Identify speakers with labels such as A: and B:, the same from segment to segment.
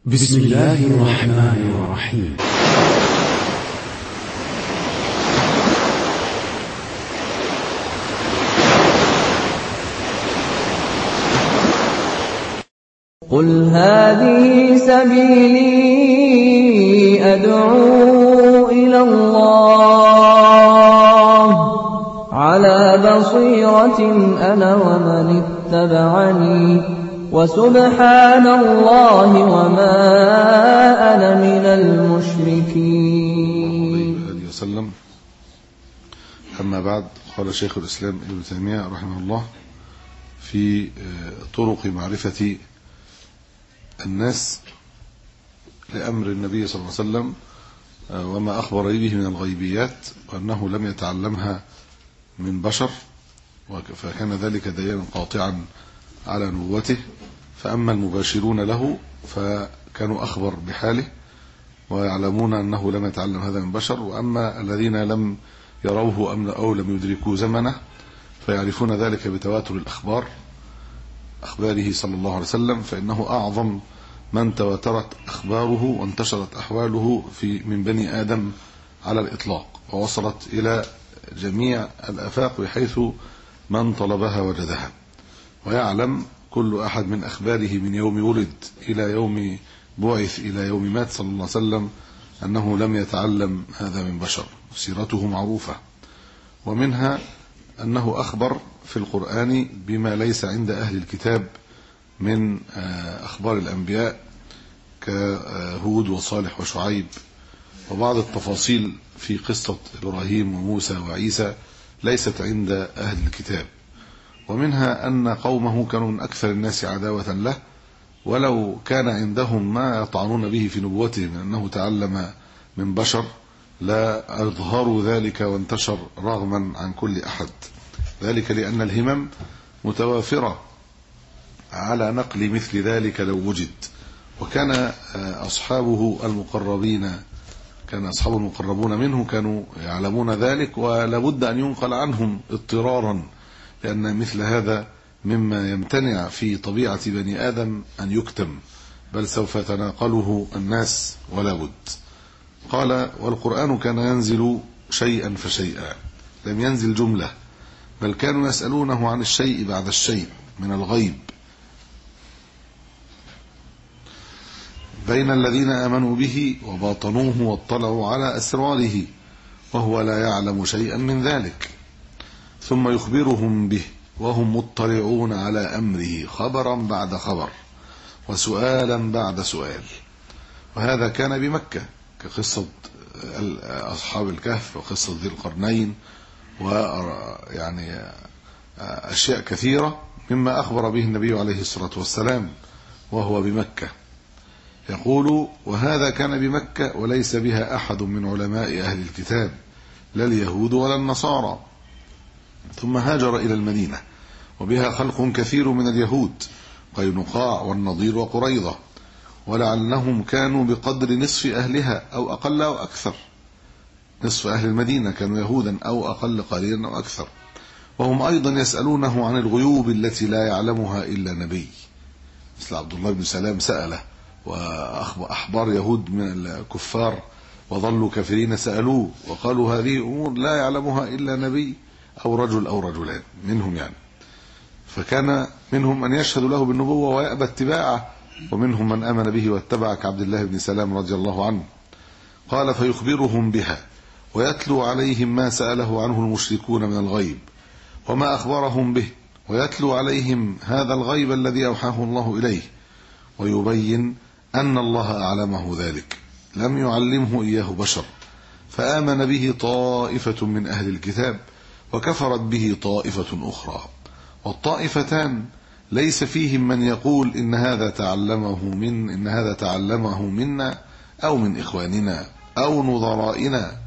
A: بسم الله الرحمن الرحيم.
B: قل هذه سبيلي أدعو إلى الله على بصيرة أنا ومن اتبعني وسبحان الله وما أنا من المشركين.
C: وسلم. أما بعد، قال شيخ الإسلام ابن تيمية رحمه الله في طرق معرفة الناس لأمر النبي صلى الله عليه وسلم وما أخبر به من الغيبيات، وأنه لم يتعلمها من بشر، فكان ذلك دليلا قاطعا على نبوته. فأما المباشرون له فكانوا أخبر بحاله ويعلمون أنه لم يتعلم هذا من بشر، وأما الذين لم يروه أو لم يدركوا زمنه فيعرفون ذلك بتواتر أخباره صلى الله عليه وسلم، فإنه أعظم من تواترت أخباره وانتشرت أحواله من بني آدم على الإطلاق، ووصلت إلى جميع الآفاق بحيث من طلبها وجدها. ويعلم كل أحد من أخباره من يوم ولد إلى يوم بعث إلى يوم مات صلى الله عليه وسلم أنه لم يتعلم هذا من بشر، سيرته معروفة. ومنها أنه أخبر في القرآن بما ليس عند أهل الكتاب من أخبار الأنبياء كهود وصالح وشعيب، وبعض التفاصيل في قصة إبراهيم وموسى وعيسى ليست عند أهل الكتاب. ومنها أن قومه كانوا من أكثر الناس عداوة له، ولو كان عندهم ما يطعنون به في نبوته من أنه تعلم من بشر لا أظهروا ذلك وانتشر رغما عن كل أحد، ذلك لأن الهمم متوافرة على نقل مثل ذلك لو وجد. وكان أصحابه المقربين أصحابه المقربون منه كانوا يعلمون ذلك، ولابد أن ينقل عنهم اضطرارا، لأن مثل هذا مما يمتنع في طبيعة بني آدم أن يكتم، بل سوف يتناقله الناس ولا بد. قال: والقرآن كان ينزل شيئا فشيئا، لم ينزل جملة، بل كانوا يسألونه عن الشيء بعد الشيء من الغيب بين الذين آمنوا به وباطنوه واطلعوا على أسراره، وهو لا يعلم شيئا من ذلك، ثم يخبرهم به وهم مطلعون على أمره خبرا بعد خبر وسؤالا بعد سؤال. وهذا كان بمكة كقصة أصحاب الكهف وقصة ذي القرنين، ويعني أشياء كثيرة مما أخبر به النبي عليه الصلاة والسلام وهو بمكة. يقول: وهذا كان بمكة وليس بها أحد من علماء أهل الكتاب، لا اليهود ولا النصارى. ثم هاجر إلى المدينة، وبها خلق كثير من اليهود، قينقاع والنضير وقريظة، ولعلهم كانوا بقدر نصف أهلها أو أقل أو أكثر. نصف أهل المدينة كانوا يهودا أو أقل قليلا أو أكثر. وهم أيضا يسألونه عن الغيوب التي لا يعلمها إلا نبي، مثل عبد الله بن سلام سأله، وأحبار يهود من الكفار وظلوا كافرين سألوه وقالوا هذه أمور لا يعلمها إلا نبي أو رجل أو رجلان منهم يعني. فكان منهم من يشهد له بالنبوة ويأبى اتباعه، ومنهم من آمن به واتبع كعبد الله بن سلام رضي الله عنه. قال: فيخبرهم بها ويتلو عليهم ما سأله عنه المشركون من الغيب وما أخبرهم به، ويتلو عليهم هذا الغيب الذي أوحاه الله إليه، ويبين أن الله أعلمه ذلك، لم يعلمه إياه بشر. فآمن به طائفة من أهل الكتاب وكفرت به طائفة أخرى، والطائفتان ليس فيهم من يقول إن هذا تعلمه منا أو من إخواننا أو نظرائنا،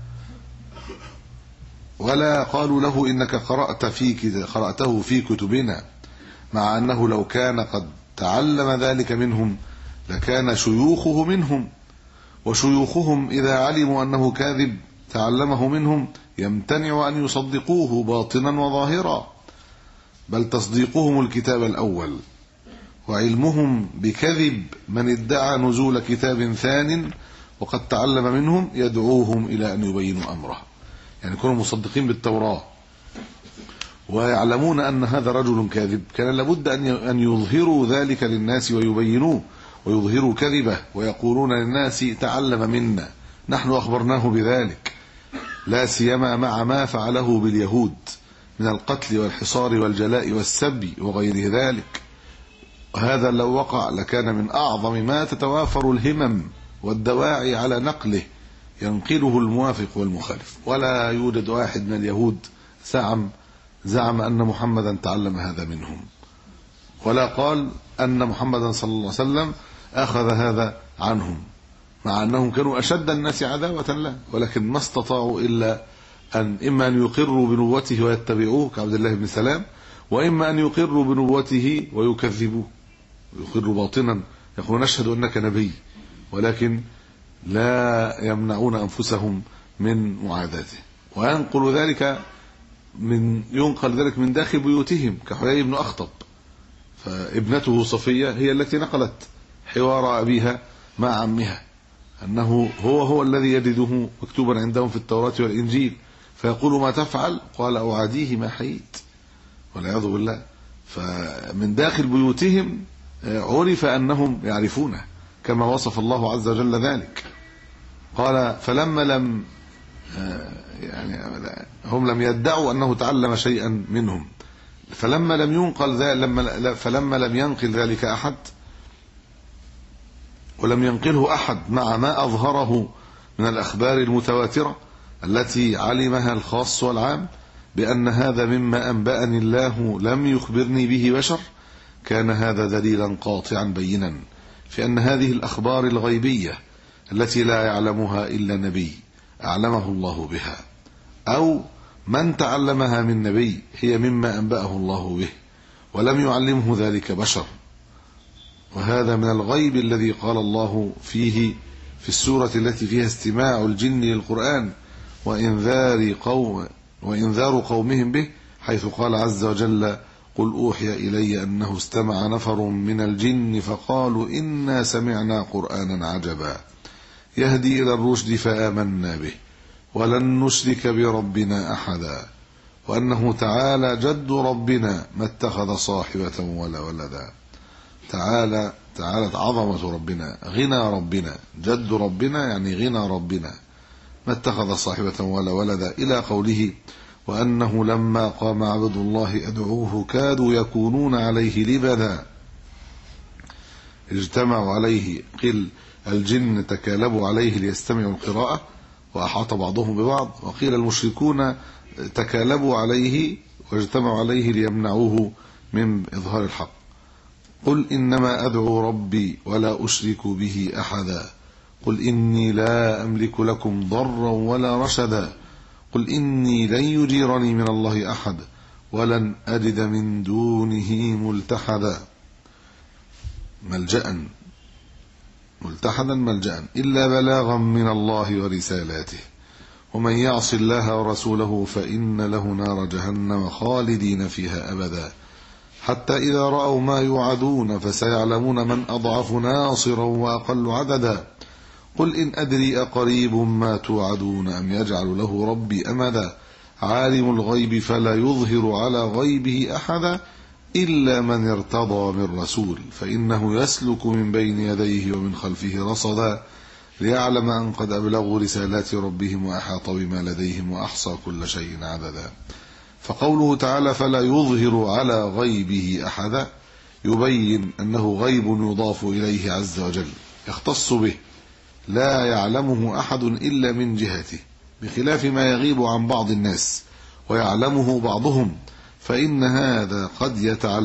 C: ولا قالوا له إنك قرأته في كتبنا، مع أنه لو كان قد تعلم ذلك منهم لكان شيوخه منهم، وشيوخهم إذا علموا أنه كاذب تعلمه منهم يمتنع أن يصدقوه باطنا وظاهرا، بل تصديقهم الكتاب الأول وعلمهم بكذب من ادعى نزول كتاب ثان وقد تعلم منهم يدعوهم إلى أن يبينوا أمره. يعني كانوا مصدقين بالتوراة ويعلمون أن هذا رجل كاذب، كان لابد أن يظهروا ذلك للناس ويبينوه ويظهروا كذبه ويقولون للناس تعلم منا، نحن أخبرناه بذلك، لا سيما مع ما فعله باليهود من القتل والحصار والجلاء والسبي وغير ذلك. وهذا لو وقع لكان من أعظم ما تتوافر الهمم والدواعي على نقله، ينقله الموافق والمخالف. ولا يوجد واحد من اليهود زعم أن محمدا تعلم هذا منهم، ولا قال أن محمدا صلى الله عليه وسلم أخذ هذا عنهم، مع أنهم كانوا أشد الناس عداوة له، ولكن ما استطاعوا إلا إما أن يقروا بنبوته ويتبعوه كعبد الله بن سلام، وإما أن يقروا بنبوته ويكذبوه، يقروا باطنا يقولون نشهد أنك نبي، ولكن لا يمنعون أنفسهم من معاداته. وينقل ذلك ينقل ذلك من داخل بيوتهم كحيي بن أخطب، فابنته صفية هي التي نقلت حوار أبيها مع عمها، أنه هو الذي يجده مكتوبا عندهم في التوراة والإنجيل، فيقول ما تفعل؟ قال أعاديه ما حييت، والعياذ بالله. فمن داخل بيوتهم عرف أنهم يعرفونه كما وصف الله عز وجل ذلك. قال فلما لم هم لم يدعوا أنه تعلم شيئا منهم، فلما لم ينقل ذلك أحد ولم ينقله أحد مع ما أظهره من الأخبار المتواترة التي علمها الخاص والعام بأن هذا مما أنبأني الله لم يخبرني به بشر، كان هذا دليلا قاطعا بينا في أن هذه الأخبار الغيبية التي لا يعلمها إلا نبي أعلمه الله بها، أو من تعلمها من نبي، هي مما أنبأه الله به ولم يعلمه ذلك بشر. وهذا من الغيب الذي قال الله فيه في السورة التي فيها استماع الجن للقرآن وإنذار قومهم به، حيث قال عز وجل قل أوحي إلي أنه استمع نفر من الجن فقالوا إنا سمعنا قرآنا عجبا يهدي إلى الرشد فآمنا به ولن نشرك بربنا أحدا وأنه تعالى جد ربنا ما اتخذ صاحبة ولا ولدا. تعالت عظمة ربنا، غنى ربنا، جد ربنا يعني غنى ربنا، ما اتخذ صاحبة ولا ولدا، إلى قوله وأنه لما قام عبد الله يدعوه كادوا يكونون عليه لبدا اجتمعوا عليه، قيل الجن تكالبوا عليه ليستمعوا القراءة وأحاط بعضهم ببعض، وقيل المشركون تكالبوا عليه واجتمعوا عليه ليمنعوه من إظهار الحق. قل إنما أدعو ربي ولا أشرك به أحدا قل إني لا أملك لكم ضرا ولا رشدا قل إني لن يجيرني من الله أحد ولن أجد من دونه ملتحدا ملجأ إلا بلاغا من الله ورسالاته ومن يعص الله ورسوله فإن له نار جهنم خالدين فيها أبدا حتى إذا رأوا ما يوعدون فسيعلمون من أضعف ناصرا وأقل عددا قل إن أدري أقريب ما توعدون أم يجعل له ربي أمدا عالم الغيب فلا يظهر على غيبه أحدا إلا من ارتضى من رسول فإنه يسلك من بين يديه ومن خلفه رصدا ليعلم أن قد أبلغوا رسالات ربهم وأحاط بما لديهم وأحصى كل شيء عددا. فقوله تعالى فلا يظهر على غيبه أحدا يبين أنه غيب يضاف إليه عز وجل يختص به لا يعلمه أحد إلا من جهته، بخلاف ما يغيب عن بعض الناس ويعلمه بعضهم، فإن هذا قد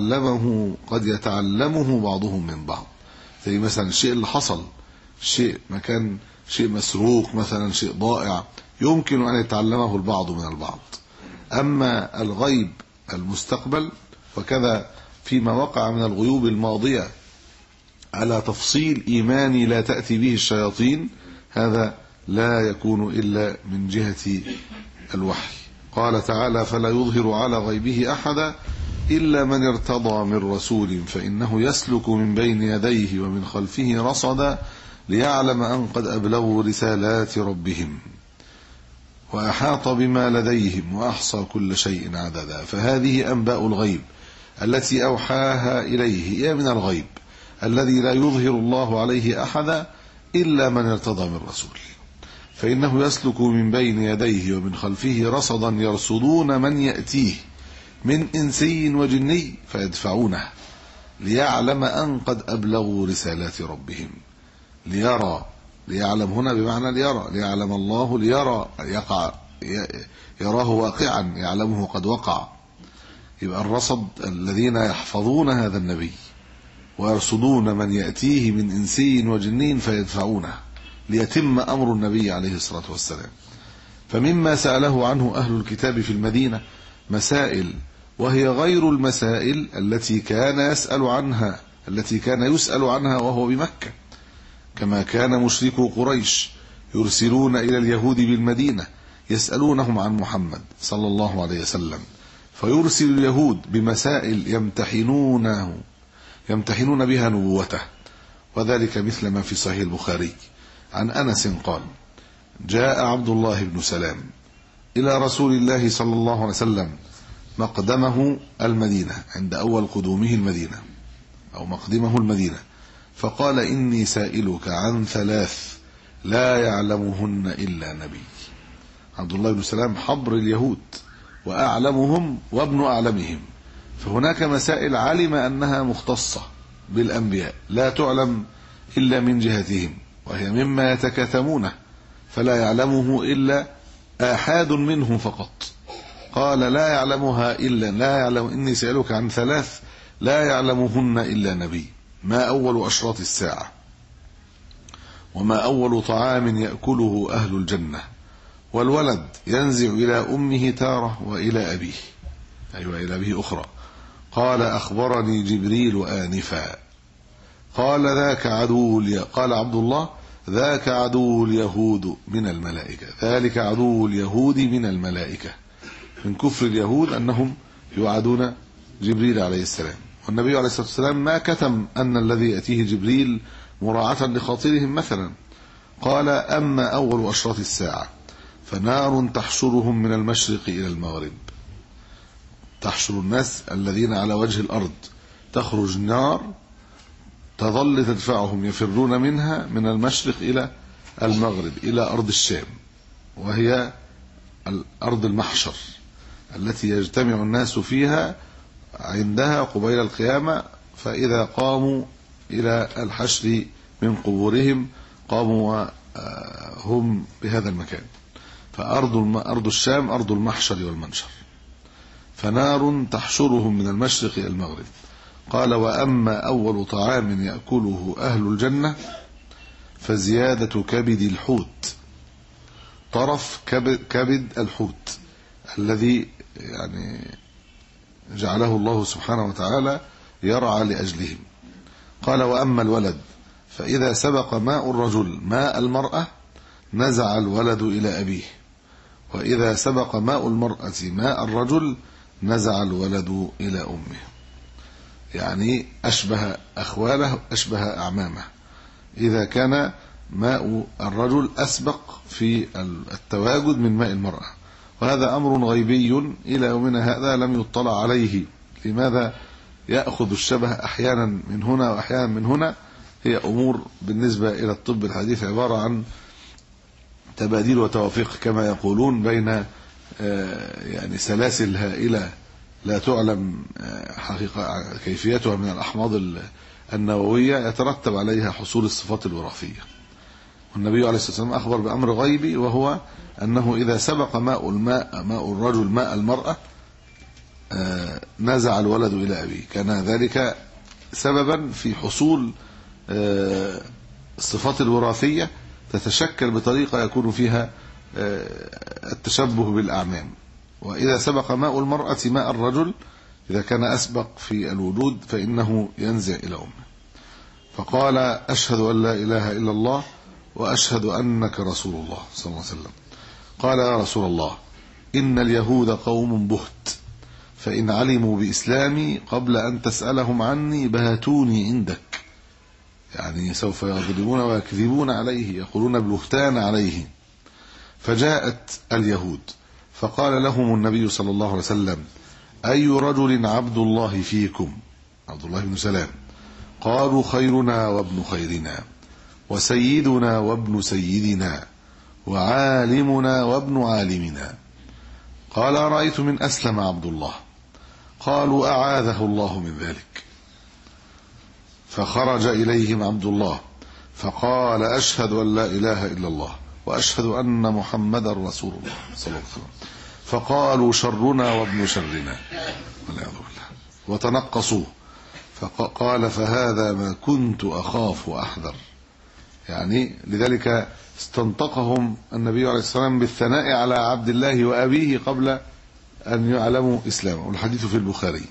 C: يتعلمه بعضهم من بعض. زي مثلا الشيء اللي حصل، شيء مسروق مثلا، شيء ضائع، يمكن أن يتعلمه البعض من البعض. أما الغيب المستقبل وكذا فيما وقع من الغيوب الماضية على تفصيل إيماني لا تأتي به الشياطين، هذا لا يكون إلا من جهة الوحي. قال تعالى فلا يظهر على غيبه أحدا إلا من ارتضى من رسول فإنه يسلك من بين يديه ومن خلفه رصدا ليعلم أن قد أبلغوا رسالات ربهم وأحاط بما لديهم وأحصى كل شيء عددا. فهذه أنباء الغيب التي أوحاها إليه هي من الغيب الذي لا يظهر الله عليه أحدا إلا من ارتضى من رسول، فإنه يسلك من بين يديه ومن خلفه رصدا يرصدون من يأتيه من إنسي وجني فيدفعونه ليعلم أن قد أبلغوا رسالات ربهم. ليرى، ليعلم هنا بمعنى ليرى، ليعلم الله، ليرى يقع، يراه واقعا، يعلمه قد وقع. يبقى الرصد الذين يحفظون هذا النبي ويرصدون من يأتيه من إنسي وجنين فيدفعونه ليتم أمر النبي عليه الصلاة والسلام. فمما سأله عنه أهل الكتاب في المدينة مسائل وهي غير المسائل التي كان يسأل عنها وهو بمكة، كما كان مشركو قريش يرسلون إلى اليهود بالمدينة يسألونهم عن محمد صلى الله عليه وسلم، فيرسل اليهود بمسائل يمتحنون بها نبوته. وذلك مثل ما في صحيح البخاري عن أنس قال: جاء عبد الله بن سلام إلى رسول الله صلى الله عليه وسلم مقدمه المدينة، عند أول قدومه المدينة أو مقدمه المدينة، فقال: إني سائلك عن 3 لا يعلمهن إلا نبي. عبد الله بن سلام حبر اليهود وأعلمهم وابن أعلمهم، فهناك مسائل علم أنها مختصة بالأنبياء لا تعلم إلا من جهتهم، وهي مما يتكتمونه فلا يعلمه إلا آحاد منهم فقط. قال: لا يعلمها لا يعلم، إني سألك عن 3 لا يعلمهن إلا نبي. ما أول أشراط الساعة، وما أول طعام يأكله أهل الجنة، والولد ينزع إلى أمه تارة وإلى أبيه، إلى أبيه أخرى. قال: أخبرني جبريل آنفا. قال عبد الله: ذاك عدو اليهود من الملائكة. ذلك عدو اليهود من الملائكة، من كفر اليهود أنهم يعادون جبريل عليه السلام. والنبي عليه الصلاة والسلام ما كتم أن الذي يأتيه جبريل مراعاة لخاطرهم مثلا. قال: أما أول أشراط الساعة فنار تحشرهم من المشرق إلى المغرب. تحشر الناس الذين على وجه الأرض، تخرج نار تظل تدفعهم يفرون منها من المشرق إلى المغرب إلى أرض الشام، وهي أرض المحشر التي يجتمع الناس فيها عندها قبيل القيامة. فإذا قاموا إلى الحشر من قبورهم هم بهذا المكان. فأرض الشام أرض المحشر والمنشر. فنار تحشرهم من المشرق إلى المغرب. قال: وأما أول طعام يأكله أهل الجنة فزيادة كبد الحوت، طرف كبد الحوت الذي جعله الله سبحانه وتعالى يرعى لأجلهم. قال: وأما الولد فإذا سبق ماء الرجل ماء المرأة نزع الولد إلى أبيه، وإذا سبق ماء المرأة ماء الرجل نزع الولد إلى أمه. يعني أشبه أخواله، أشبه أعمامه. إذا كان ماء الرجل أسبق في التواجد من ماء المرأة، وهذا أمر غيبي إلى يومنا هذا لم يطلع عليه. لماذا يأخذ الشبه أحيانا من هنا وأحيانا من هنا؟ هي أمور بالنسبة إلى الطب الحديث عبارة عن تباديل وتوافيق كما يقولون بين سلاسل هائلة لا تعلم حقيقة كيفيتها من الأحماض النووية يترتب عليها حصول الصفات الوراثية. والنبي عليه الصلاة والسلام أخبر بأمر غيبي، وهو أنه إذا سبق ماء الرجل ماء المرأة نزع الولد إلى أبيه. كان ذلك سببا في حصول الصفات الوراثية تتشكل بطريقة يكون فيها التشبه بالأعمام. وإذا سبق ماء المرأة ماء الرجل، إذا كان أسبق في الوجود فإنه ينزع إلى أمه. فقال: أشهد أن لا إله إلا الله وأشهد أنك رسول الله صلى الله عليه وسلم. قال: يا رسول الله، إن اليهود قوم بهت، فإن علموا بإسلامي قبل أن تسألهم عني بهتوني عندك. يعني سوف يغضبون ويكذبون عليه، يقولون بالبهتان عليه. فجاءت اليهود فقال لهم النبي صلى الله عليه وسلم: أي رجل عبد الله فيكم؟ عبد الله بن سلام. قالوا: خيرنا وابن خيرنا، وسيدنا وابن سيدنا، وعالمنا وابن عالمنا. قال: أرأيت من أسلم عبد الله؟ قالوا: أعاذه الله من ذلك. فخرج إليهم عبد الله فقال: أشهد أن لا إله إلا الله وأشهد أن محمدا رسول الله صلى الله عليه وسلم. فقالوا: شرنا وابن شرنا، والعياذ بالله، وتنقصوه. فقال: فهذا ما كنت أخاف وأحذر. يعني لذلك استنطقهم النبي عليه الصلاة والسلام بالثناء على عبد الله وأبيه قبل أن يعلموا إسلامه، والحديث في البخاري.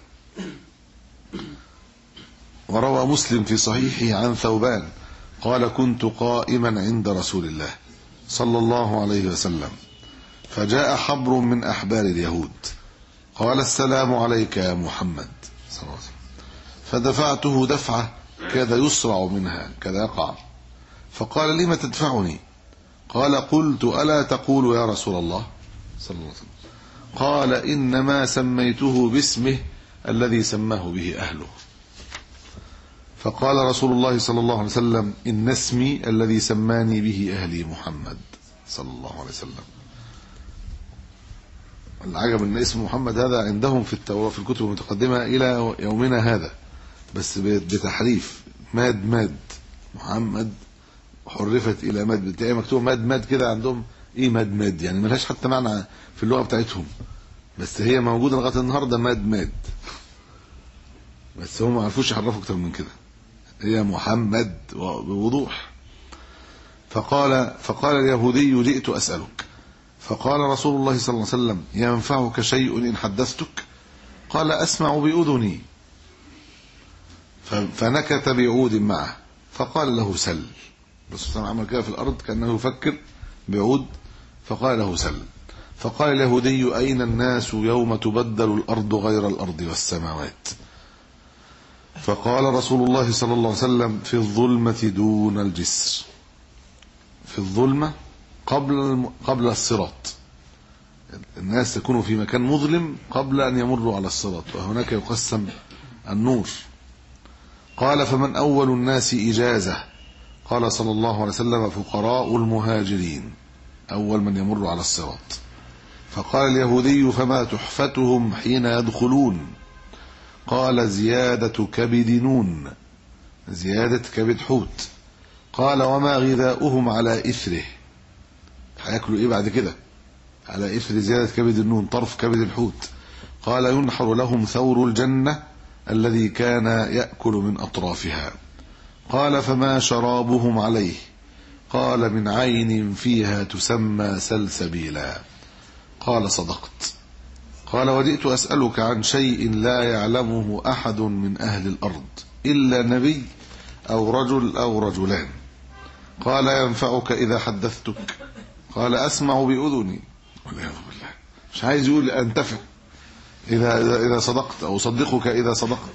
C: وروى مسلم في صحيحه عن ثوبان قال: كنت قائما عند رسول الله صلى الله عليه وسلم، فجاء حبر من أحبار اليهود قال: السلام عليك يا محمد صلى الله عليه وسلم. فدفعته دفعة كاد يسرع منها، كاد يقع. فقال: لم تدفعني؟ قال: قلت: ألا تقول يا رسول الله صلى الله عليه وسلم؟ قال: إنما سميته باسمه الذي سماه به أهله. فقال رسول الله صلى الله عليه وسلم: إن اسمي الذي سماني به أهلي محمد صلى الله عليه وسلم. العجب أن اسم محمد هذا عندهم في التوراة في الكتب المتقدمة إلى يومنا هذا، بس بتحريف. ماد محمد حرفت إلى ماد، بتلاقي مكتوب ماد كده عندهم. إيه ماد يعني ملهاش حتى معنى في اللغة بتاعتهم، بس هي موجودة لغاية النهاردة ماد. بس هم ما عرفوش يحرفوا أكتر من كده، هي محمد بوضوح. فقال اليهودي: جئت أسألك. فقال رسول الله صلى الله عليه وسلم: ينفعك شيء إن حدثتك؟ قال: أسمع بأذني. فنكت بعود معه فقال له: سل. الرسول صلى الله عليه وسلم عمل كده في الأرض كأنه يفكر بعود، فقال له: سل. فقال اليهودي: أين الناس يوم تبدل الأرض غير الأرض والسماوات؟ فقال رسول الله صلى الله عليه وسلم: في الظلمة دون الجسر. في الظلمة قبل الصراط، الناس يكونوا في مكان مظلم قبل أن يمروا على الصراط، وهناك يقسم النور. قال: فمن أول الناس إجازة؟ قال صلى الله عليه وسلم: فقراء المهاجرين، أول من يمر على الصراط. فقال اليهودي: فما تحفتهم حين يدخلون؟ قال: زيادة كبد نون، زيادة كبد حوت. قال: وما غذاؤهم على إثره؟ هياكلوا إيه بعد كده؟ على إثر زيادة كبد النون، طرف كبد الحوت. قال: ينحر لهم ثور الجنة الذي كان يأكل من أطرافها. قال: فما شرابهم عليه؟ قال: من عين فيها تسمى سلسبيلا. قال: صدقت. قال: وجئت أسألك عن شيء لا يعلمه أحد من أهل الأرض إلا نبي أو رجل أو رجلان. قال: ينفعك إذا حدثتك؟ قال: أسمع بأذني. والعياذ بالله، مش عايز يقول أنتفع إذا صدقت أو صدقك إذا صدقت.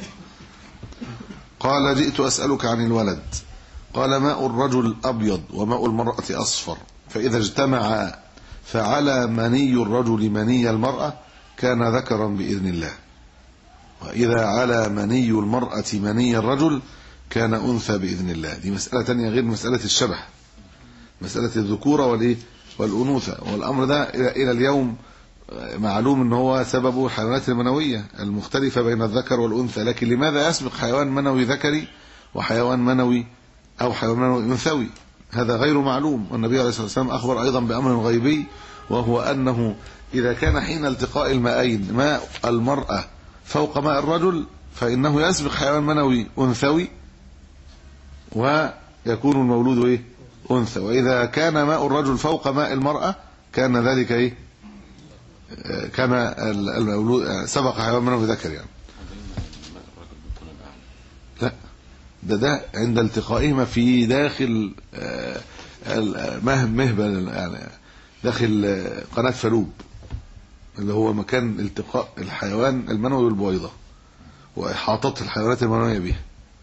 C: قال: جئت أسألك عن الولد. قال: ماء الرجل أبيض وماء المرأة أصفر، فإذا اجتمع فعلى مني الرجل مني المرأة كان ذكرا بإذن الله، وإذا على مني المرأة مني الرجل كان أنثى بإذن الله. دي مسألة تانية غير مسألة الشبه، مسألة الذكورة والأنوثة. والأمر ده إلى اليوم معلوم أنه هو سببه الحيوانات المنوية المختلفة بين الذكر والأنثى. لكن لماذا يسبق حيوان منوي ذكري وحيوان منوي أو حيوان منوي أنثوي؟ هذا غير معلوم. والنبي عليه الصلاة والسلام أخبر أيضا بأمر غيبي، وهو أنه إذا كان حين التقاء الماءين ماء المرأة فوق ماء الرجل فإنه يسبق حيوان منوي أنثوي ويكون المولود إيه؟ أنثى. وإذا كان ماء الرجل فوق ماء المرأة كان ذلك إيه؟ كما المولود سبق حيوان منوي ذكر يعني. لا، ده عند التقائهما في داخل مهبل يعني داخل قناة فلوب، اللي هو مكان التقاء الحيوان المنوي بالبويضة وإحاطة الحيوانات المنوية بها.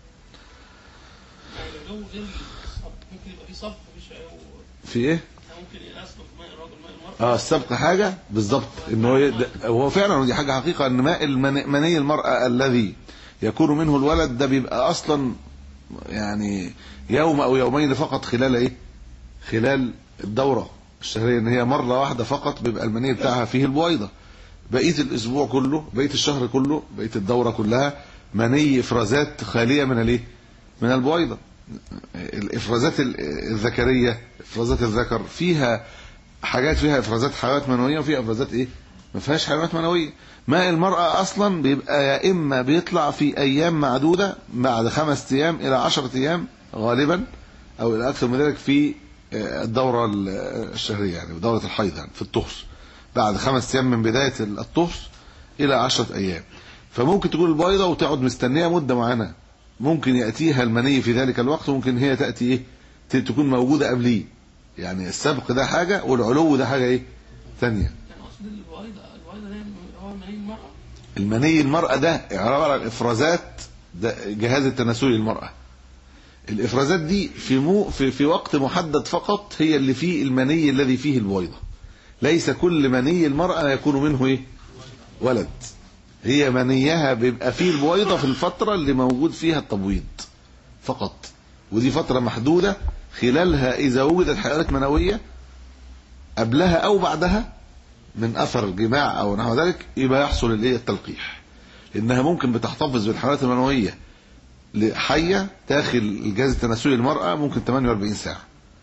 D: ممكن يبقى في صف
C: في ايه؟
D: ممكن يسبق ماء الرجل ماء المرأة.
C: السبق حاجة بالضبط، انه هو فعلا دي حاجة حقيقة، ان ماء مني المرأة الذي يكون منه الولد ده بيبقى اصلا يعني يوم او يومين فقط خلال ايه؟ خلال الدورة الشهرية، ان هي مرة واحدة فقط بيبقى المني بتاعها فيه البويضة. بقية الاسبوع كله، بقية الشهر كله، بقية الدورة كلها مني افرازات خالية من الايه؟ من البويضة. الافرازات الذكرية، افرازات الذكر فيها حاجات، فيها افرازات حيوانات منوية وفيها افرازات ايه؟ ما فيهاش حيوانات منوية. ماء المرأة اصلا بيبقى يا اما بيطلع في ايام معدودة بعد 5 ايام الى 10 ايام غالبا، او الى اكثر من ذلك في الدورة الشهرية، يعني دورة الحيض، يعني في الطهر بعد 5 ايام من بداية الطهر الى 10 ايام. فممكن تكون البيضة وتقعد مستنية مدة معينة، ممكن يأتيها المني في ذلك الوقت، وممكن هي تأتي ايه؟ تكون موجودة قبليه. يعني السبق ده حاجة والعلو ده حاجة ايه؟ ثانية.
D: يعني اقصد البويضة ده هو مني المرأة.
C: المني المرأة ده عبارة عن افرازات ده جهاز التناسلي للمرأة. الافرازات دي في وقت محدد فقط هي اللي فيه المني الذي فيه البويضة. ليس كل مني المرأة يكون منه ايه؟ ولد. هي منيها بيبقى فيه البويضة في الفترة اللي موجود فيها التبويض فقط، ودي فترة محدودة خلالها إذا وجدت حيوانات منوية قبلها أو بعدها من أثر جماع أو نحو ذلك يبقى يحصل التلقيح، لأنها ممكن بتحتفظ بالحيوانات المنوية لحية داخل الجهاز التناسلي للمرأة ممكن 48 ساعة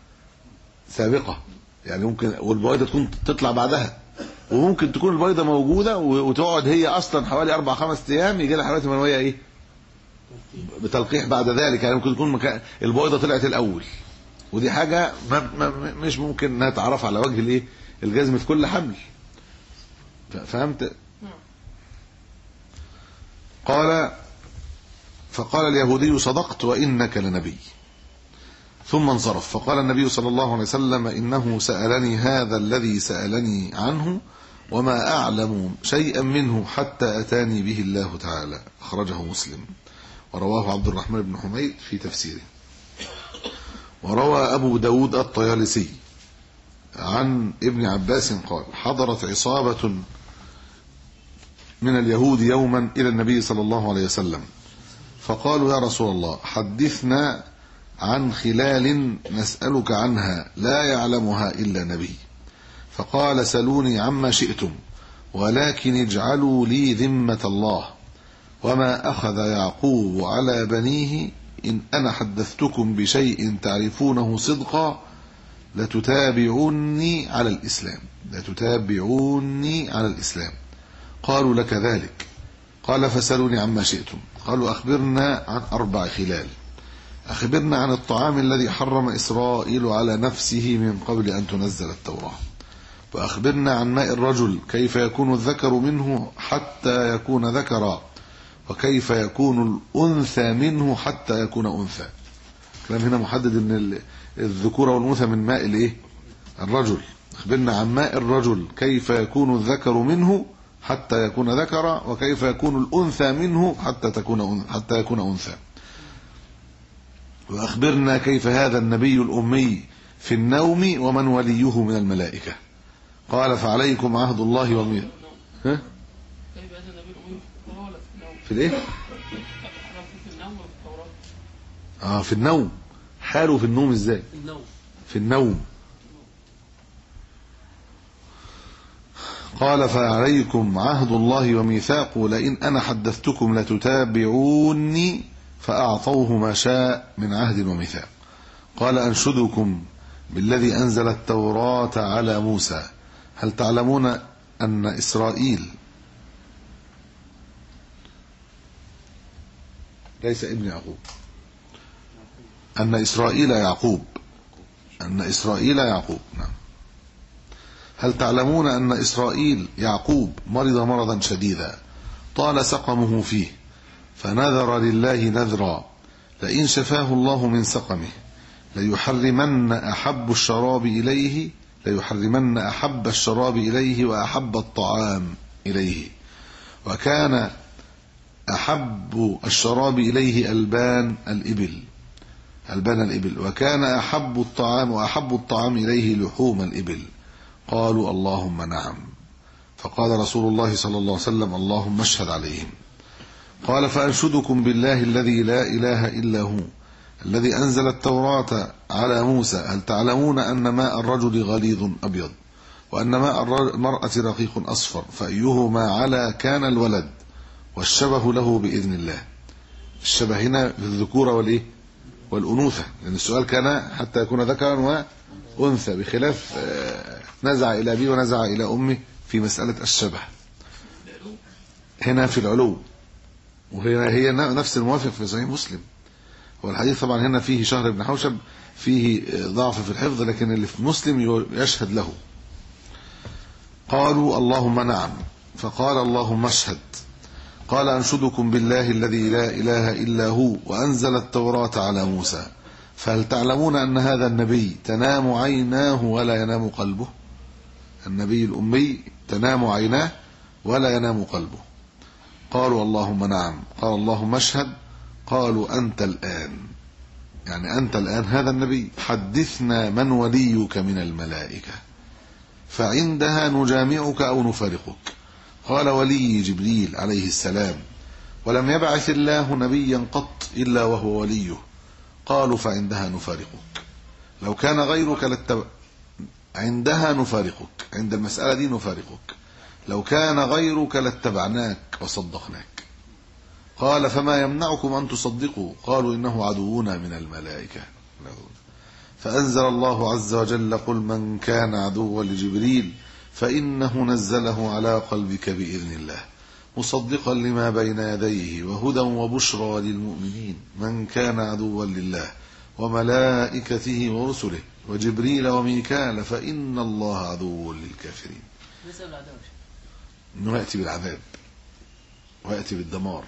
C: سابقة، يعني ممكن والبويضة تكون تطلع بعدها، وممكن تكون البيضة موجودة وتقعد هي أصلا حوالي 4-5 أيام يجي لها حيوانات منوية إيه؟ بتلقيح بعد ذلك. يعني ممكن تكون البيضة طلعت الأول، ودي حاجة مش ممكن انها تعرف على وجه الايه؟ الجزم في كل حمل. فهمت؟ فقال اليهودي صدقت وإنك لنبي، ثم انصرف. فقال النبي صلى الله عليه وسلم إنه سألني هذا الذي سألني عنه وما أعلم شيئا منه حتى أتاني به الله تعالى. أخرجه مسلم ورواه عبد الرحمن بن حميد في تفسيره. وروى أبو داود الطيالسي عن ابن عباس قال حضرت عصابة من اليهود يوما إلى النبي صلى الله عليه وسلم فقالوا يا رسول الله حدثنا عن خلال نسألك عنها لا يعلمها إلا نبي. فقال سلوني عما شئتم ولكن اجعلوا لي ذمة الله وما أخذ يعقوب على بنيه إن أنا حدثتكم بشيء تعرفونه صدقا لتتابعوني على الإسلام. قالوا لك ذلك. قال فسألوني عما شئتم. قالوا أخبرنا عن 4 خلال. أخبرنا عن الطعام الذي حرم إسرائيل على نفسه من قبل أن تنزل التوراة. وأخبرنا عن ماء الرجل كيف يكون الذكر منه حتى يكون ذكرا وكيف يكون الأنثى منه حتى يكون أنثى. كلام هنا محدد أن الذكورة والأنثى من ماء الإيه؟ الرجل. أخبرنا عن ماء الرجل كيف يكون الذكر منه حتى يكون ذكرا وكيف يكون الأنثى منه حتى يكون أنثى. وأخبرنا كيف هذا النبي الأمي في النوم ومن وليه من الملائكة. قال فعليكم عهد الله وميثاقه. ها؟
D: كيف هذا النبي الأمي
C: في الايه؟
D: في النوم وفي التوراة.
C: في النوم. حاله في النوم ازاي؟ في النوم. قال فعليكم عهد الله وميثاقه لئن أنا حدثتكم لتتابعوني فأعطوه ما شاء من عهد وميثاق. قال أنشدكم بالذي أنزل التوراة على موسى هل تعلمون أن إسرائيل ليس ابن يعقوب أن إسرائيل يعقوب نعم. هل تعلمون أن إسرائيل يعقوب مرض مرضا شديدا طال سقمه فيه فنذر لله نذرا لئن شفاه الله من سقمه ليحرمن أحب الشراب إليه ليحرمن أحب الشراب إليه وأحب الطعام إليه. وكان أحب الشراب إليه ألبان الإبل، وكان أحب الطعام إليه لحوم الإبل. قالوا اللهم نعم. فقال رسول الله صلى الله عليه وسلم اللهم اشهد عليهم. قال فأنشدكم بالله الذي لا إله إلا هو الذي أنزل التوراة على موسى، هل تعلمون أن ماء الرجل غليظ أبيض وأن ماء المرأة رقيق أصفر، فأيهما على كان الولد، والشبه له بإذن الله. الشبه هنا في الذكورة والأنوثة، لأن السؤال كان حتى يكون ذكرا وأنثى، بخلاف نزع إلى أبيه ونزع إلى أمه في مسألة الشبه. هنا في العلو، وهي نفس الموافق في صحيح مسلم. والحديث طبعا هنا فيه شهر بن حوشب فيه ضعف في الحفظ، لكن اللي في مسلم يشهد له. قالوا اللهم نعم. فقال اللهم اشهد. قال أنشدكم بالله الذي لا إله إلا هو وأنزل التوراة على موسى، فهل تعلمون أن هذا النبي تنام عيناه ولا ينام قلبه؟ النبي الأمي تنام عيناه ولا ينام قلبه. قالوا اللهم نعم. قال اللهم اشهد. قالوا أنت الآن، يعني أنت الآن هذا النبي، حدثنا من وليك من الملائكة فعندها نجامعك أو نفارقك. قال ولي جبريل عليه السلام، ولم يبعث الله نبيا قط إلا وهو وليه. قالوا فعندها نفارقك، لو كان غيرك عندها نفارقك، عند المسألة دي نفارقك، لو كان غيرك لاتبعناك وصدقناك. قال فما يمنعكم أن تصدقوا؟ قالوا إنه عدونا من الملائكة. فأنزل الله عز وجل قل من كان عدوا لجبريل فإنه نزله على قلبك بإذن الله مصدقا لما بين يديه وهدى وبشرى للمؤمنين من كان عدوا لله وملائكته ورسله وجبريل وميكال فإن الله عدو للكافرين. إنه يأتي بالعذاب ويأتي بالدمار،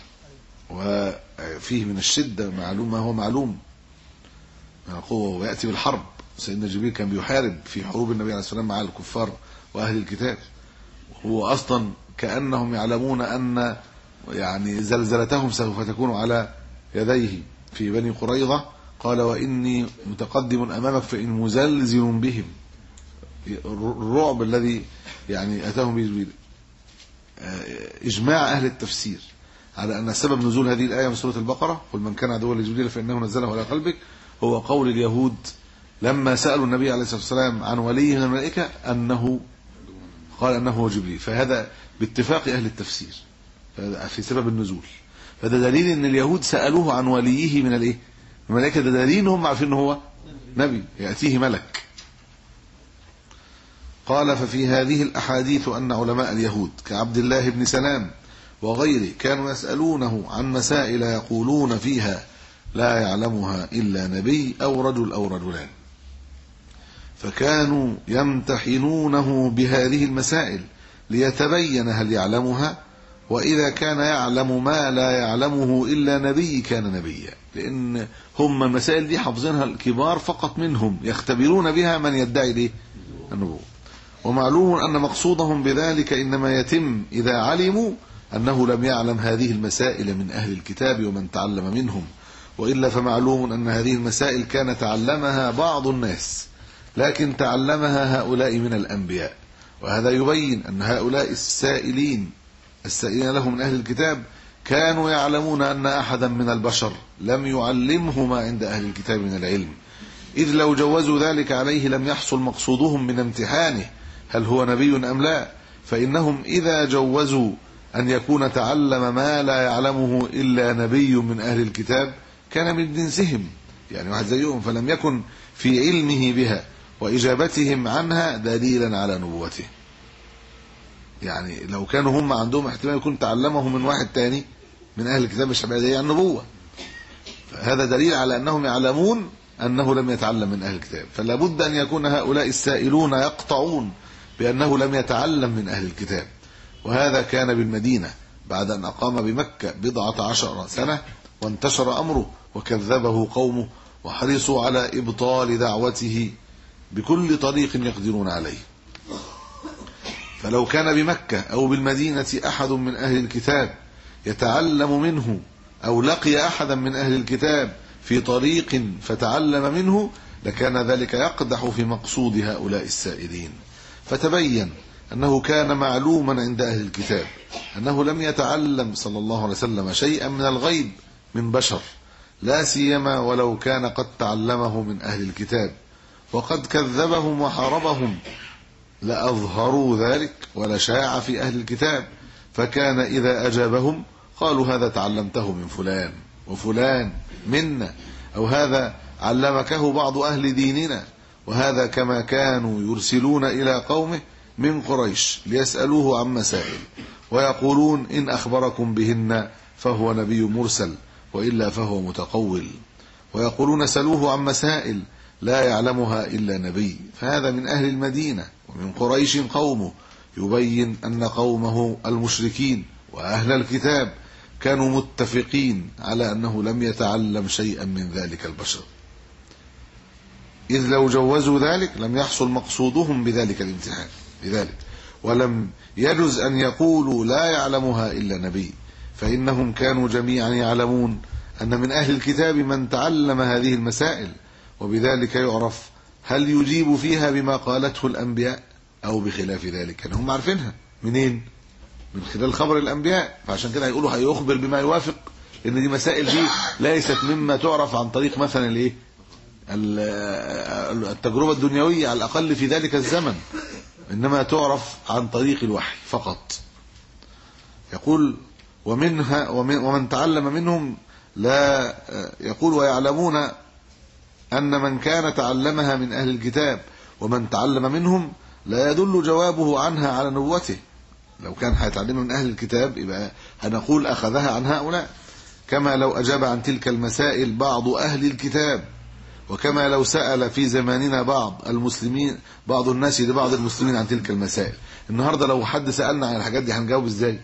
C: وفيه من الشدة معلوم ما هو معلوم من القوة، ويأتي بالحرب. سيدنا جبريل كان بيحارب في حروب النبي عليه الصلاة والسلام مع الكفار وأهل الكتاب، هو أصلا كأنهم يعلمون أن يعني زلزلتهم سوف تكون على يديه في بني قريظة. قال وإني متقدم أمامك فإن مزلزل بهم. الرعب الذي يعني أتاهم به جبريل. إجماع أهل التفسير على أن سبب نزول هذه الآية من سورة البقرة قل من كان عدوا لجبريل فإنه نزله على قلبك هو قول اليهود لما سألوا النبي عليه الصلاة والسلام عن وليه من الملائكة أنه قال أنه هو جبريل، فهذا باتفاق أهل التفسير في سبب النزول. فده دليل أن اليهود سألوه عن وليه من الملائكة، ده دليل هم عارفين أنه هو نبي يأتيه ملك. قال ففي هذه الأحاديث أن علماء اليهود كعبد الله بن سلام وغيره كانوا يسألونه عن مسائل يقولون فيها لا يعلمها إلا نبي أو رجل أو رجلان، فكانوا يمتحنونه بهذه المسائل ليتبين هل يعلمها، وإذا كان يعلم ما لا يعلمه إلا نبي كان نبيا، لأن هم المسائل دي حافظينها الكبار فقط منهم يختبرون بها من يدعي النبوة. ومعلوم أن مقصودهم بذلك إنما يتم إذا علموا أنه لم يعلم هذه المسائل من أهل الكتاب ومن تعلم منهم، وإلا فمعلوم أن هذه المسائل كان تعلمها بعض الناس لكن تعلمها هؤلاء من الأنبياء. وهذا يبين أن هؤلاء السائلين لهم من أهل الكتاب كانوا يعلمون أن أحدا من البشر لم يعلمه ما عند أهل الكتاب من العلم، إذ لو جوزوا ذلك عليه لم يحصل مقصودهم من امتحانه هل هو نبي أم لا. فإنهم إذا جوزوا أن يكون تعلم ما لا يعلمه إلا نبي من أهل الكتاب كان من جنسهم، يعني واحد زيهم، فلم يكن في علمه بها وإجابتهم عنها دليلا على نبوته. يعني لو كانوا هم عندهم احتمال يكون تعلمه من واحد تاني من أهل الكتاب مش هيبقى دليل على النبوة، فهذا دليل على أنهم يعلمون أنه لم يتعلم من أهل الكتاب. فلا بد أن يكون هؤلاء السائلون يقطعون بأنه لم يتعلم من أهل الكتاب. وهذا كان بالمدينة بعد أن أقام بمكة 14 سنة وانتشر أمره وكذبه قومه وحرصوا على إبطال دعوته بكل طريق يقدرون عليه. فلو كان بمكة أو بالمدينة أحد من أهل الكتاب يتعلم منه، أو لقي أحدا من أهل الكتاب في طريق فتعلم منه، لكان ذلك يقدح في مقصود هؤلاء السائلين. فتبين أنه كان معلوما عند أهل الكتاب أنه لم يتعلم صلى الله عليه وسلم شيئا من الغيب من بشر، لا سيما ولو كان قد تعلمه من أهل الكتاب، وقد كذبهم وحاربهم لأظهروا ذلك ولشاع في أهل الكتاب. فكان إذا أجابهم قالوا هذا تعلمته من فلان وفلان منا، أو هذا علمكه بعض أهل ديننا. وهذا كما كانوا يرسلون إلى قومه من قريش ليسألوه عن مسائل، ويقولون إن أخبركم بهن فهو نبي مرسل، وإلا فهو متقول. ويقولون سألوه عن مسائل لا يعلمها إلا نبي. فهذا من أهل المدينة ومن قريش قومه، يبين أن قومه المشركين وأهل الكتاب كانوا متفقين على أنه لم يتعلم شيئا من ذلك البشر، إذ لو جوزوا ذلك لم يحصل مقصودهم بذلك الامتحان. لذلك ولم يجوز أن يقولوا لا يعلمها إلا نبي، فإنهم كانوا جميعا يعلمون أن من أهل الكتاب من تعلم هذه المسائل، وبذلك يعرف هل يجيب فيها بما قالته الأنبياء أو بخلاف ذلك. هم عارفينها منين؟ من خلال خبر الأنبياء. فعشان كده هيقولوا هيخبر بما يوافق، إن دي مسائل دي ليست مما تعرف عن طريق مثلا الايه التجربة الدنيوية على الأقل في ذلك الزمن، إنما تعرف عن طريق الوحي فقط. يقول ومنها ومن تعلم منهم لا يقول ويعلمون أن من كان تعلمها من أهل الكتاب ومن تعلم منهم لا يدل جوابه عنها على نبوته. لو كان هيتعلمها من أهل الكتاب يبقى هنقول أخذها عن هؤلاء، كما لو أجاب عن تلك المسائل بعض أهل الكتاب، وكما لو سأل في زماننا بعض الناس لبعض المسلمين عن تلك المسائل. النهاردة لو حد سألنا عن الحاجات دي هنجاوب ازاي؟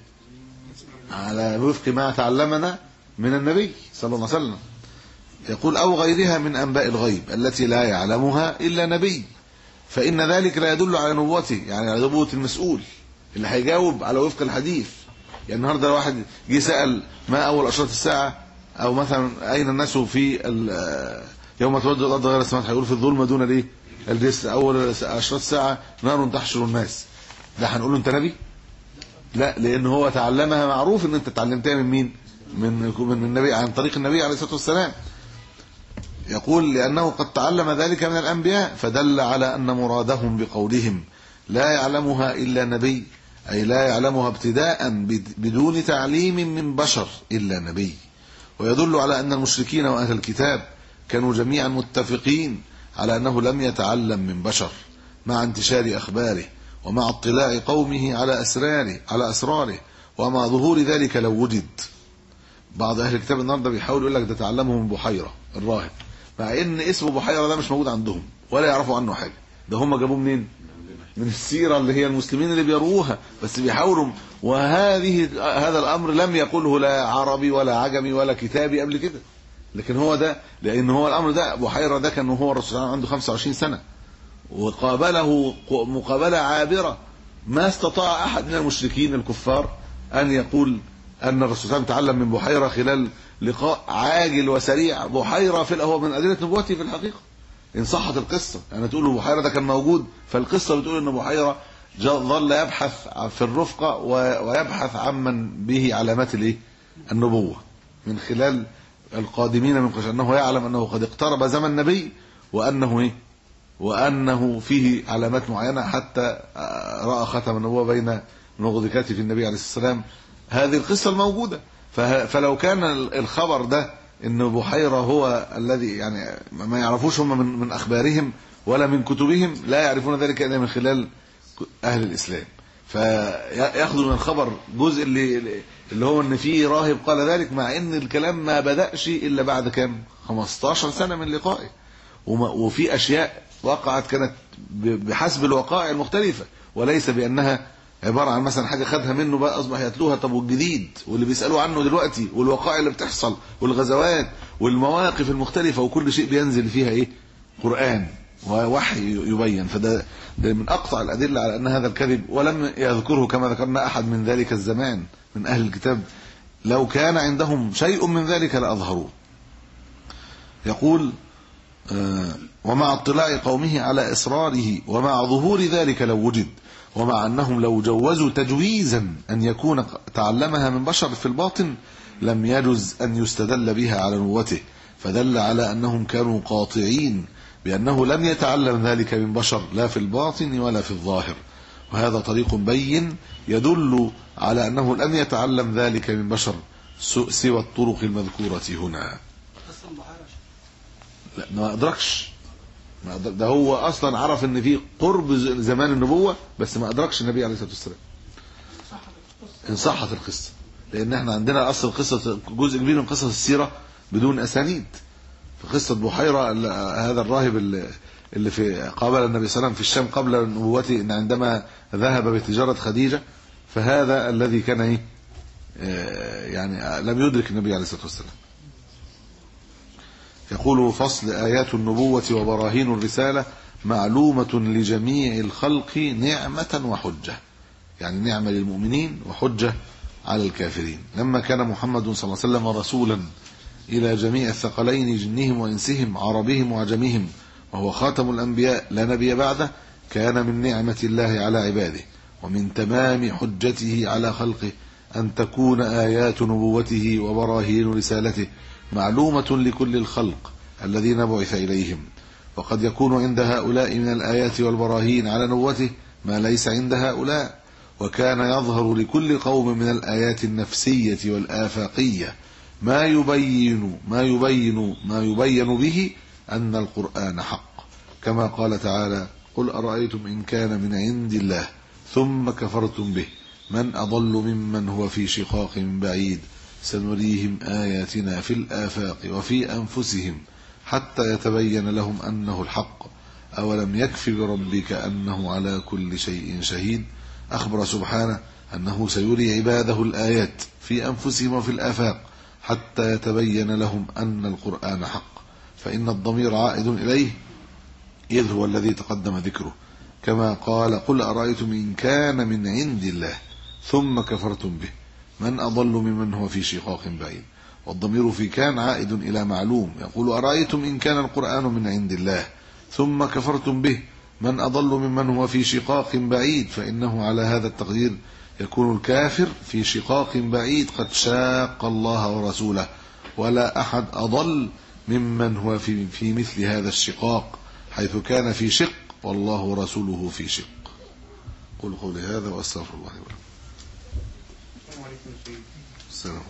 C: على وفق ما تعلمنا من النبي صلى الله عليه وسلم. يقول أو غيرها من أنباء الغيب التي لا يعلمها إلا نبي، فإن ذلك لا يدل على نبوته، يعني على نبوة المسؤول اللي هيجاوب على وفق الحديث. يعني النهارده واحد جه سأل ما أول أشراط الساعة، أو مثلا أين الناس في يوم تودع الأرض غير السماوات، هيقول في الظلمة دون الايه الجسر. أول أشراط الساعة نار تحشر الناس. ده هنقول له أنت نبي؟ لا، لأن هو تعلمها، معروف إن أنت تعلمتها من مين؟ من النبي، عن طريق النبي عليه الصلاة والسلام. يقول لأنه قد تعلم ذلك من الأنبياء، فدل على أن مرادهم بقولهم لا يعلمها إلا نبي، أي لا يعلمها ابتداء بدون تعليم من بشر إلا نبي. ويدل على أن المشركين وأهل الكتاب كانوا جميعا متفقين على أنه لم يتعلم من بشر، مع انتشار أخباره ومع اطلاع قومه على أسراره ومع ظهور ذلك لو وجد. بعض أهل الكتاب النهارده بيحاول يقول لك ده تعلمه من بحيرة الراهب، مع ان اسم بحيرة ده مش موجود عندهم ولا يعرفوا عنه حاجة. ده هم جابوه منين؟ من السيرة اللي هي المسلمين اللي بيروها، بس بيحاولوا. هذا الأمر لم يقوله لا عربي ولا عجمي ولا كتابي قبل كده، لكن هو ده، لأن هو الأمر ده بحيرة ده كان هو الرسول عنده 25 سنة وقابله مقابلة عابرة. ما استطاع أحد من المشركين الكفار أن يقول أن الرسول تعلم من بحيرة خلال لقاء عاجل وسريع. بحيرة هو من أدلة نبوته في الحقيقة إن صحت القصة. يعني تقول بحيرة ده كان موجود، فالقصة بتقول أن بحيرة ظل يبحث في الرفقة ويبحث عمن به علامات النبوة من خلال القادمين من قريش، أنه يعلم أنه قد اقترب زمن النبي وأنه فيه علامات معينة، حتى رأى ختم النبوة بين نغض كتف النبي عليه الصلاة والسلام. هذه القصة الموجودة. فلو كان الخبر ده ان بحيرة هو الذي، يعني ما يعرفوش هم من اخبارهم ولا من كتبهم، لا يعرفون ذلك الا من خلال اهل الاسلام. فياخذوا من الخبر جزء اللي هو ان فيه راهب قال ذلك، مع ان الكلام ما بدأش الا بعد كام 15 سنة من لقائه، وفي اشياء وقعت كانت بحسب الوقائع المختلفة، وليس بانها عبارة عن مثلا حاجة خدها منه بقى أصبح يتلوها. طب والجديد واللي بيسألوا عنه دلوقتي والوقائع اللي بتحصل والغزوات والمواقف المختلفة، وكل شيء بينزل فيها قرآن ووحي يبين. فده من أقطع الأدلة على أن هذا الكذب، ولم يذكره كما ذكرنا أحد من ذلك الزمان من أهل الكتاب، لو كان عندهم شيء من ذلك لأظهروه. يقول ومع اطلاع قومه على إصراره ومع ظهور ذلك لو وجد، ومع أنهم لو جوزوا تجويزا أن يكون تعلمها من بشر في الباطن لم يجز أن يستدل بها على نبوته، فدل على أنهم كانوا قاطعين بأنه لم يتعلم ذلك من بشر لا في الباطن ولا في الظاهر. وهذا طريق بين يدل على أنه لم يتعلم ذلك من بشر سوى الطرق المذكورة هنا. لا ما أدركش، ده هو أصلا عرف أن في قرب زمان النبوة بس ما أدركش النبي عليه الصلاة والسلام. إن صحت القصة، لأن احنا عندنا أصل قصة جزء كبير من قصص السيرة بدون أسانيد. في قصة بحيرة هذا الراهب اللي في قابل النبي صلى الله عليه وسلم في الشام قبل نبوته، إن عندما ذهب بتجارة خديجة، فهذا الذي كان يعني لم يدرك النبي عليه الصلاة والسلام. يقول فصل آيات النبوة وبراهين الرسالة معلومة لجميع الخلق نعمة وحجة، يعني نعمة للمؤمنين وحجة على الكافرين. لما كان محمد صلى الله عليه وسلم رسولا إلى جميع الثقلين جنهم وإنسهم عربهم وعجمهم، وهو خاتم الأنبياء لا نبي بعده، كان من نعمة الله على عباده ومن تمام حجته على خلقه أن تكون آيات نبوته وبراهين رسالته معلومة لكل الخلق الذين بعث إليهم. وقد يكون عند هؤلاء من الآيات والبراهين على نبوته ما ليس عند هؤلاء، وكان يظهر لكل قوم من الآيات النفسية والآفاقية ما يبين به أن القرآن حق، كما قال تعالى قل أرأيتم إن كان من عند الله ثم كفرتم به من أضل ممن هو في شقاق بعيد سنريهم آياتنا في الآفاق وفي أنفسهم حتى يتبين لهم أنه الحق أولم يكف بربك أنه على كل شيء شهيد. أخبر سبحانه أنه سيري عباده الآيات في أنفسهم وفي الآفاق حتى يتبين لهم أن القرآن حق، فإن الضمير عائد إليه إذ هو الذي تقدم ذكره، كما قال قل أرأيتم إن كان من عند الله ثم كفرتم به من أضل ممن هو في شقاق بعيد. والضمير في كان عائد إلى معلوم، يقول أرأيتم إن كان القرآن من عند الله ثم كفرتم به من أضل ممن هو في شقاق بعيد، فإنه على هذا التقدير يكون الكافر في شقاق بعيد قد شاق الله ورسوله، ولا أحد أضل ممن هو في مثل هذا الشقاق حيث كان في شق والله ورسوله في شق. قل قولي هذا وأستغفر الله لي ولكم. السلام.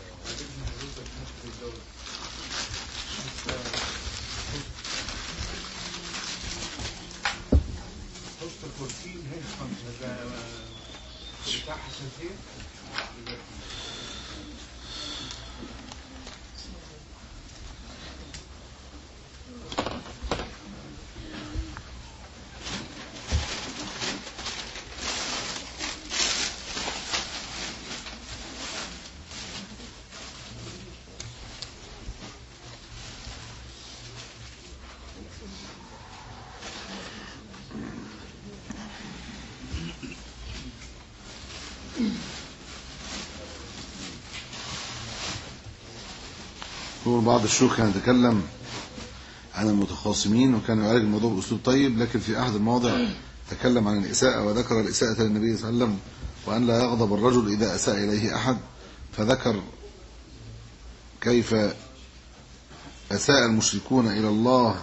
C: بعض الشيوخ كان يتكلم عن المتخاصمين وكان يعالج الموضوع بأسلوب طيب، لكن في أحد المواضع تكلم عن الإساءة وذكر الإساءة للنبي صلى الله عليه وسلم وأن لا يغضب الرجل إذا أساء إليه أحد، فذكر كيف أساء المشركون إلى الله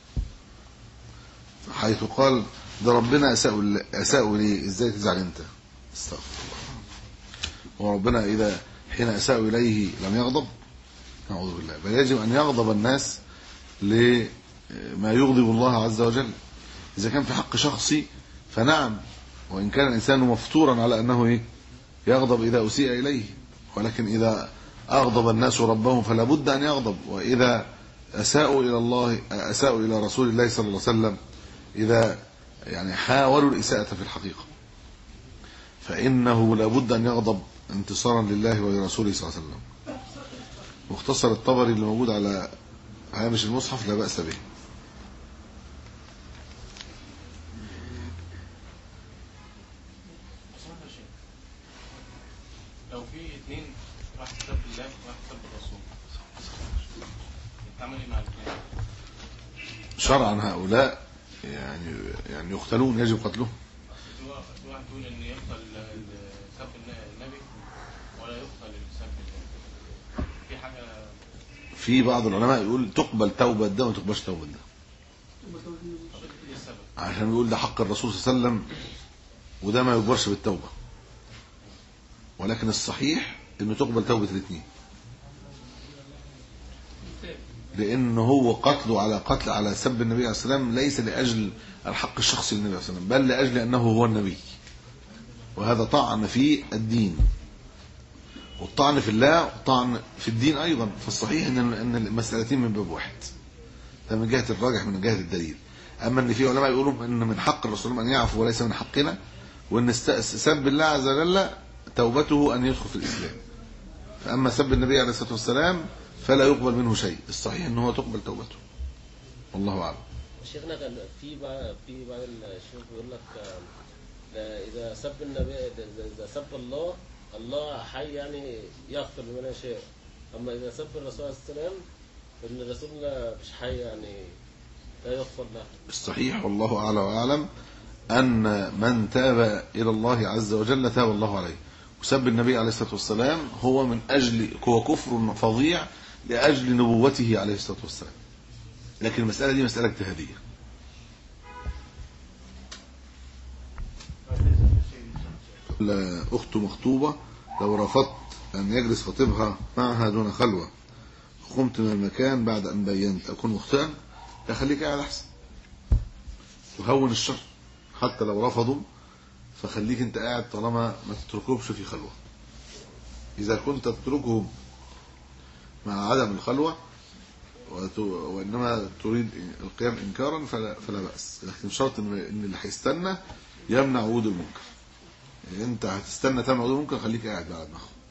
C: حيث قال ده ربنا أساءوا لي، إزاي تزعل أنت؟ استغفر الله. وربنا إذا حين أساءوا إليه لم يغضب؟ نعوذ بالله. بل يجب أن يغضب الناس لما يغضب الله عز وجل. إذا كان في حق شخصي فنعم، وإن كان الإنسان مفطورا على أنه يغضب إذا أسيء إليه، ولكن إذا أغضب الناس ربهم فلا بد أن يغضب. وإذا أساءوا إلى الله أساءوا إلى رسول الله صلى الله عليه وسلم، إذا يعني حاولوا الإساءة في الحقيقة فإنه لا بد أن يغضب انتصارا لله ولرسوله صلى الله عليه وسلم. مختصر الطبري اللي موجود على هامش المصحف لا بأس به.
E: اثنين، واحد سب الله وواحد سب الرسول، يتعمل ايه مع الاثنين؟
C: شرعا هؤلاء يعني يقتلون، يجب قتلهم.
E: في واحد يقول ان يقتل سب النبي ولا يقتل سب الله. في حاجه،
C: في بعض العلماء يقول تقبل توبة ده وما تقبلش توبة ده،
E: ايه السبب؟
C: عشان يقول ده حق الرسول صلى الله عليه وسلم وده ما يجبرش بالتوبة، ولكن الصحيح انه تقبل توبة الاثنين، لأنه هو قتله على سب النبي عليه الصلاة والسلام ليس لأجل الحق الشخصي للنبي عليه الصلاة والسلام، بل لأجل أنه هو النبي، وهذا طعن في الدين، والطعن في الله طعن في الدين أيضا. فالصحيح أن المسألتين من باب واحد، ده من جهة الراجح من جهة الدليل. أما أن في علماء يقولون أن من حق الرسول أن يعفو وليس من حقنا، وأن سب الله عز وجل توبته أن يدخل في الإسلام، فأما سب النبي عليه الصلاة والسلام فلا يقبل منه شيء. الصحيح أنه تقبل توبته، والله أعلم.
F: شيخنا كان في بعض الشيوخ بيقول لك إذا سب النبي، إذا سب الله حي يعني يغفر لمن يشاء، أما إذا سب الرسول عليه السلام فإن الرسول مش حي يعني لا يغفر له.
C: الصحيح والله أعلى وأعلم أن من تاب إلى الله عز وجل تاب الله عليه، وسب النبي عليه الصلاة والسلام هو كفر فظيع لأجل نبوته عليه الصلاة والسلام، لكن المسألة دي مسألة اجتهادية. أخت مخطوبة لو رفضت أن يجلس خطيبها معها دون خلوة قمت من المكان بعد أن بينت أكون مخطئا، لا خليك قاعد أحسن وهون الشر، حتى لو رفضوا فخليك أنت قاعد طالما ما تتركهمش في خلوة. إذا كنت تتركهم مع عدم الخلوة وإنما تريد القيام إنكارا فلا بأس، لكن شرط إن اللي هيستنى يمنع وجود المنكر. يعني أنت هتستنى تمنع وجود المنكر خليك قاعد بعد ما